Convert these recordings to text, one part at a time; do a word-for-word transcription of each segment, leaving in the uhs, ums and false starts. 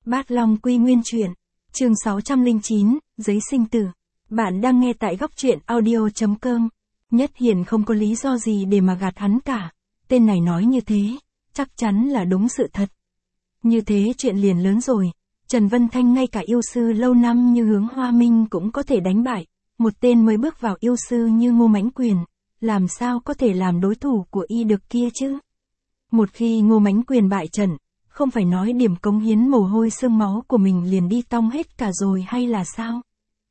Bát Long Quy Nguyên Truyện, chương sáu trăm lẻ chín, Giấy sinh tử. Bạn đang nghe tại góc truyện audio.com. Nhất Hiền không có lý do gì để mà gạt hắn cả. Tên này nói như thế, chắc chắn là đúng sự thật. Như thế chuyện liền lớn rồi. Trần Vân Thanh ngay cả yêu sư lâu năm như Hướng Hoa Minh cũng có thể đánh bại. Một tên mới bước vào yêu sư như Ngô Mãnh Quyền, làm sao có thể làm đối thủ của y được kia chứ? Một khi Ngô Mãnh Quyền bại trận, không phải nói điểm cống hiến mồ hôi xương máu của mình liền đi tong hết cả rồi hay là sao?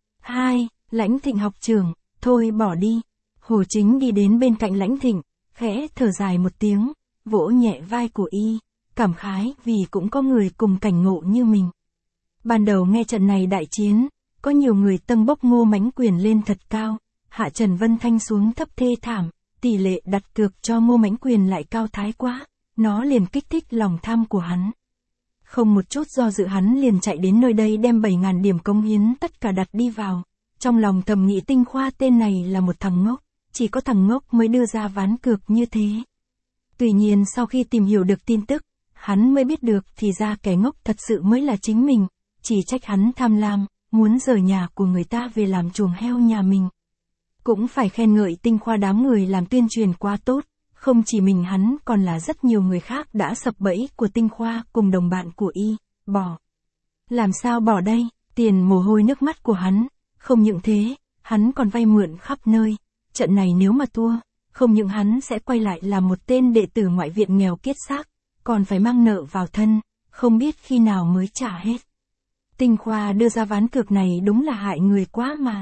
Hai, Lãnh Thịnh học trưởng, thôi bỏ đi. Hồ Chính đi đến bên cạnh Lãnh Thịnh, khẽ thở dài một tiếng, vỗ nhẹ vai của y, cảm khái vì cũng có người cùng cảnh ngộ như mình. Ban đầu nghe trận này đại chiến, có nhiều người tâng bốc Ngô Mãnh Quyền lên thật cao, hạ Trần Vân Thanh xuống thấp thê thảm, tỷ lệ đặt cược cho Ngô Mãnh Quyền lại cao thái quá, nó liền kích thích lòng tham của hắn. Không một chút do dự hắn liền chạy đến nơi đây đem bảy ngàn điểm cống hiến tất cả đặt đi vào, trong lòng thầm nghĩ Tinh Khoa tên này là một thằng ngốc, chỉ có thằng ngốc mới đưa ra ván cược như thế. Tuy nhiên sau khi tìm hiểu được tin tức, hắn mới biết được thì ra kẻ ngốc thật sự mới là chính mình, chỉ trách hắn tham lam, muốn rời nhà của người ta về làm chuồng heo nhà mình. Cũng phải khen ngợi Tinh Khoa đám người làm tuyên truyền quá tốt, không chỉ mình hắn còn là rất nhiều người khác đã sập bẫy của Tinh Khoa cùng đồng bạn của y, bỏ. Làm sao bỏ đây, tiền mồ hôi nước mắt của hắn, không những thế, hắn còn vay mượn khắp nơi, trận này nếu mà thua, không những hắn sẽ quay lại làm một tên đệ tử ngoại viện nghèo kiết xác, còn phải mang nợ vào thân, không biết khi nào mới trả hết. Tinh Khoa đưa ra ván cược này đúng là hại người quá mà.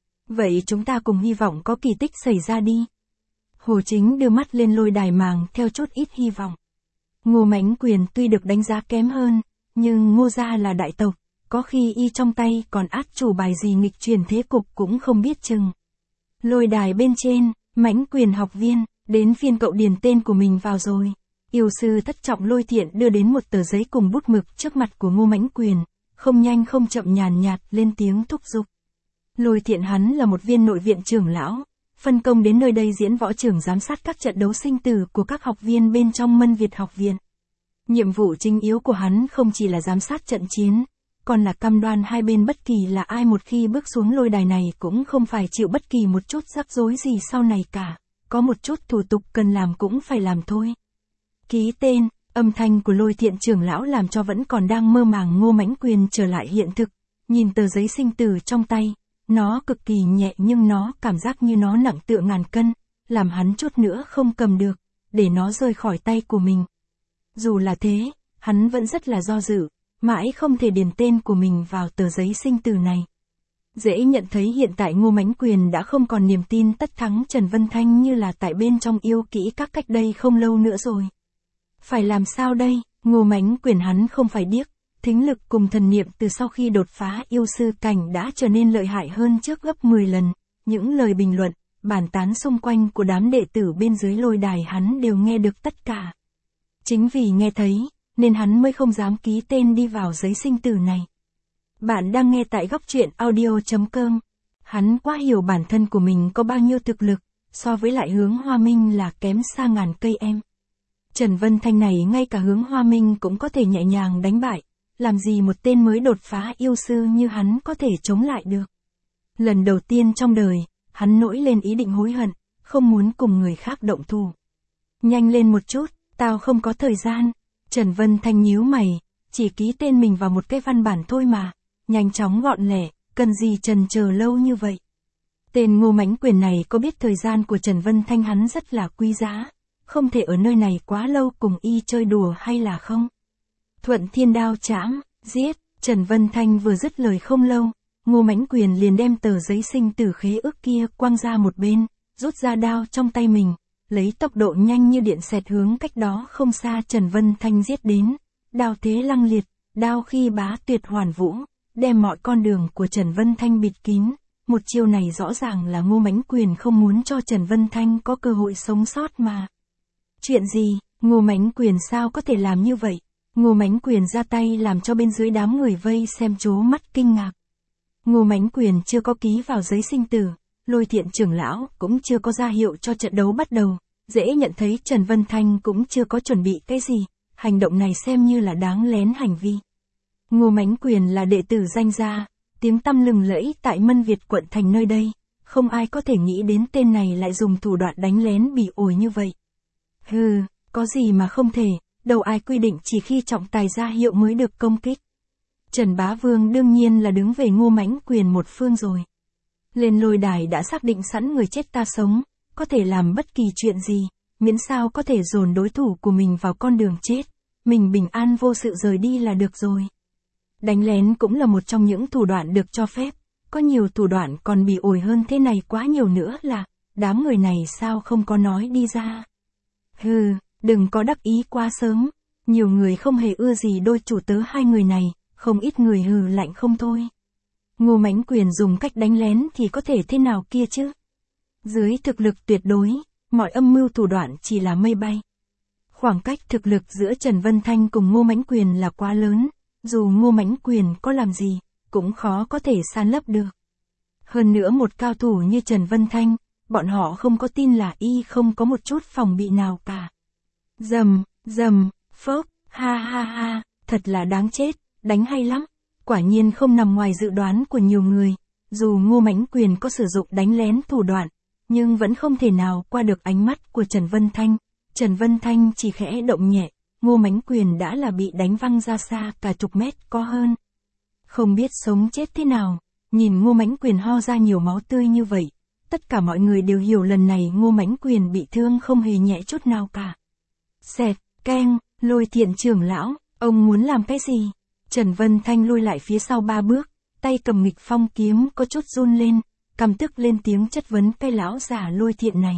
Vậy chúng ta cùng hy vọng có kỳ tích xảy ra đi. Hồ Chính đưa mắt lên lôi đài màng theo chút ít hy vọng. Ngô Mãnh Quyền tuy được đánh giá kém hơn, nhưng Ngô gia là đại tộc, có khi y trong tay còn át chủ bài gì nghịch chuyển thế cục cũng không biết chừng. Lôi đài bên trên, Mãnh Quyền học viên, đến phiên cậu điền tên của mình vào rồi. Yêu sư thất trọng Lôi Thiện đưa đến một tờ giấy cùng bút mực trước mặt của Ngô Mãnh Quyền, không nhanh không chậm nhàn nhạt lên tiếng thúc giục. Lôi Thiện hắn là một viên nội viện trưởng lão, phân công đến nơi đây diễn võ trưởng giám sát các trận đấu sinh tử của các học viên bên trong Mân Việt học viện. Nhiệm vụ chính yếu của hắn không chỉ là giám sát trận chiến, còn là cam đoan hai bên bất kỳ là ai một khi bước xuống lôi đài này cũng không phải chịu bất kỳ một chút rắc rối gì sau này cả, có một chút thủ tục cần làm cũng phải làm thôi. Ký tên, âm thanh của Lôi Thiện trưởng lão làm cho vẫn còn đang mơ màng Ngô Mãnh Quyền trở lại hiện thực, nhìn tờ giấy sinh tử trong tay. Nó cực kỳ nhẹ nhưng nó cảm giác như nó nặng tựa ngàn cân, làm hắn chút nữa không cầm được, để nó rơi khỏi tay của mình. Dù là thế, hắn vẫn rất là do dự, mãi không thể điền tên của mình vào tờ giấy sinh tử này. Dễ nhận thấy hiện tại Ngô Mãnh Quyền đã không còn niềm tin tất thắng Trần Vân Thanh như là tại bên trong yêu kỹ các cách đây không lâu nữa rồi. Phải làm sao đây, Ngô Mãnh Quyền hắn không phải điếc. Thính lực cùng thần niệm từ sau khi đột phá yêu sư cảnh đã trở nên lợi hại hơn trước gấp mười lần, những lời bình luận, bàn tán xung quanh của đám đệ tử bên dưới lôi đài hắn đều nghe được tất cả. Chính vì nghe thấy, nên hắn mới không dám ký tên đi vào giấy sinh tử này. Bạn đang nghe tại góc truyện audio.com. Hắn quá hiểu bản thân của mình có bao nhiêu thực lực, so với lại Hướng Hoa Minh là kém xa ngàn cây em. Trần Vân Thanh này ngay cả Hướng Hoa Minh cũng có thể nhẹ nhàng đánh bại. Làm gì một tên mới đột phá yêu sư như hắn có thể chống lại được. Lần đầu tiên trong đời, hắn nổi lên ý định hối hận, không muốn cùng người khác động thủ. Nhanh lên một chút, tao không có thời gian. Trần Vân Thanh nhíu mày, chỉ ký tên mình vào một cái văn bản thôi mà, nhanh chóng gọn lẹ, cần gì trần chờ lâu như vậy. Tên Ngô Mãnh Quyền này có biết thời gian của Trần Vân Thanh hắn rất là quý giá, không thể ở nơi này quá lâu cùng y chơi đùa hay là không? Thuận Thiên đao chãm, giết, Trần Vân Thanh vừa dứt lời không lâu, Ngô Mãnh Quyền liền đem tờ giấy sinh tử khế ước kia quăng ra một bên, rút ra đao trong tay mình, lấy tốc độ nhanh như điện xẹt hướng cách đó không xa Trần Vân Thanh giết đến, đao thế lăng liệt, đao khi bá tuyệt hoàn vũ, đem mọi con đường của Trần Vân Thanh bịt kín, một chiêu này rõ ràng là Ngô Mãnh Quyền không muốn cho Trần Vân Thanh có cơ hội sống sót mà. Chuyện gì, Ngô Mãnh Quyền sao có thể làm như vậy? Ngô Mãnh Quyền ra tay làm cho bên dưới đám người vây xem trố mắt kinh ngạc. Ngô Mãnh Quyền chưa có ký vào giấy sinh tử, Lôi Thiện trưởng lão cũng chưa có ra hiệu cho trận đấu bắt đầu, dễ nhận thấy Trần Vân Thanh cũng chưa có chuẩn bị cái gì, hành động này xem như là đáng lén hành vi. Ngô Mãnh Quyền là đệ tử danh gia, tiếng tăm lừng lẫy tại Mân Việt quận thành nơi đây, không ai có thể nghĩ đến tên này lại dùng thủ đoạn đánh lén bỉ ổi như vậy. Hừ, có gì mà không thể, đâu ai quy định chỉ khi trọng tài ra hiệu mới được công kích. Trần Bá Vương đương nhiên là đứng về Ngô Mãnh Quyền một phương rồi. Lên lôi đài đã xác định sẵn người chết ta sống, có thể làm bất kỳ chuyện gì, miễn sao có thể dồn đối thủ của mình vào con đường chết, mình bình an vô sự rời đi là được rồi. Đánh lén cũng là một trong những thủ đoạn được cho phép, có nhiều thủ đoạn còn bị ổi hơn thế này quá nhiều nữa là, đám người này sao không có nói đi ra. Hừ, đừng có đắc ý quá sớm, nhiều người không hề ưa gì đôi chủ tớ hai người này, không ít người hừ lạnh không thôi. Ngô Mãnh Quyền dùng cách đánh lén thì có thể thế nào kia chứ? Dưới thực lực tuyệt đối, mọi âm mưu thủ đoạn chỉ là mây bay. Khoảng cách thực lực giữa Trần Vân Thanh cùng Ngô Mãnh Quyền là quá lớn, dù Ngô Mãnh Quyền có làm gì, cũng khó có thể san lấp được. Hơn nữa một cao thủ như Trần Vân Thanh, bọn họ không có tin là y không có một chút phòng bị nào cả. Dầm, dầm, phốc, ha ha ha, thật là đáng chết, đánh hay lắm. Quả nhiên không nằm ngoài dự đoán của nhiều người, dù Ngô Mãnh Quyền có sử dụng đánh lén thủ đoạn, nhưng vẫn không thể nào qua được ánh mắt của Trần Vân Thanh. Trần Vân Thanh chỉ khẽ động nhẹ, Ngô Mãnh Quyền đã là bị đánh văng ra xa cả chục mét có hơn. Không biết sống chết thế nào, nhìn Ngô Mãnh Quyền ho ra nhiều máu tươi như vậy, tất cả mọi người đều hiểu lần này Ngô Mãnh Quyền bị thương không hề nhẹ chút nào cả. Xẹt, keng, Lôi Thiện trưởng lão, ông muốn làm cái gì? Trần Vân Thanh lui lại phía sau ba bước, tay cầm nghịch phong kiếm có chút run lên, căm tức lên tiếng chất vấn cái lão già Lôi Thiện này.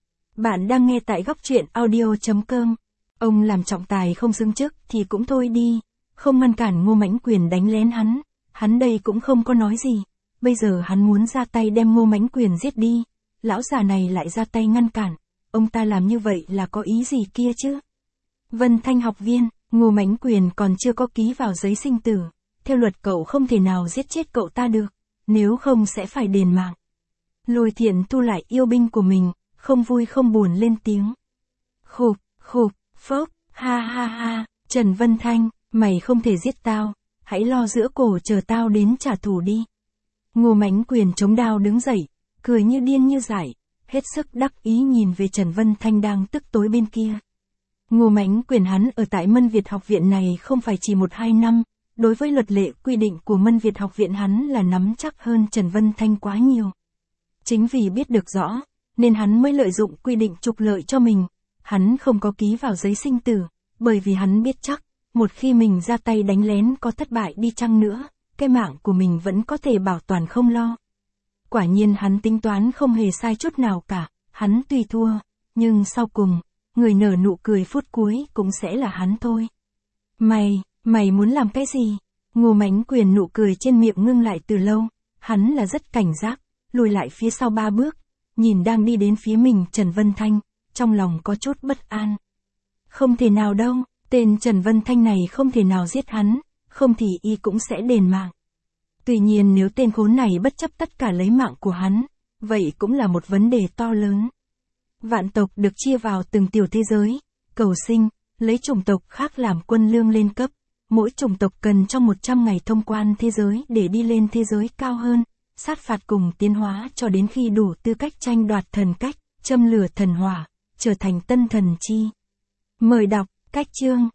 Bạn đang nghe tại góc truyện audio chấm com. Ông làm trọng tài không xứng chức thì cũng thôi đi, không ngăn cản Ngô Mãnh Quyền đánh lén hắn, hắn đây cũng không có nói gì, bây giờ hắn muốn ra tay đem Ngô Mãnh Quyền giết đi, lão già này lại ra tay ngăn cản, ông ta làm như vậy là có ý gì kia chứ? Vân Thanh học viên, Ngô Mãnh Quyền còn chưa có ký vào giấy sinh tử, theo luật cậu không thể nào giết chết cậu ta được, nếu không sẽ phải đền mạng. Lôi Thiện thu lại yêu binh của mình, không vui không buồn lên tiếng. Khục, khục, phốc, ha ha ha, Trần Vân Thanh, mày không thể giết tao, hãy lo giữa cổ chờ tao đến trả thù đi. Ngô Mãnh Quyền chống đao đứng dậy, cười như điên như dại, hết sức đắc ý nhìn về Trần Vân Thanh đang tức tối bên kia. Ngô Mãnh Quyền hắn ở tại Mân Việt học viện này không phải chỉ một hai năm, đối với luật lệ quy định của Mân Việt học viện hắn là nắm chắc hơn Trần Vân Thanh quá nhiều. Chính vì biết được rõ, nên hắn mới lợi dụng quy định trục lợi cho mình, hắn không có ký vào giấy sinh tử, bởi vì hắn biết chắc, một khi mình ra tay đánh lén có thất bại đi chăng nữa, cái mạng của mình vẫn có thể bảo toàn không lo. Quả nhiên hắn tính toán không hề sai chút nào cả, hắn tuy thua, nhưng sau cùng, người nở nụ cười phút cuối cũng sẽ là hắn thôi. Mày, mày muốn làm cái gì? Ngô Mãnh Quyền nụ cười trên miệng ngưng lại từ lâu, hắn là rất cảnh giác, lùi lại phía sau ba bước, nhìn đang đi đến phía mình Trần Vân Thanh, trong lòng có chút bất an. Không thể nào đâu, tên Trần Vân Thanh này không thể nào giết hắn, không thì y cũng sẽ đền mạng. Tuy nhiên nếu tên khốn này bất chấp tất cả lấy mạng của hắn, vậy cũng là một vấn đề to lớn. Vạn tộc được chia vào từng tiểu thế giới, cầu sinh, lấy chủng tộc khác làm quân lương lên cấp, mỗi chủng tộc cần trong một trăm ngày thông quan thế giới để đi lên thế giới cao hơn, sát phạt cùng tiến hóa cho đến khi đủ tư cách tranh đoạt thần cách, châm lửa thần hỏa, trở thành tân thần chi. Mời đọc, cách chương.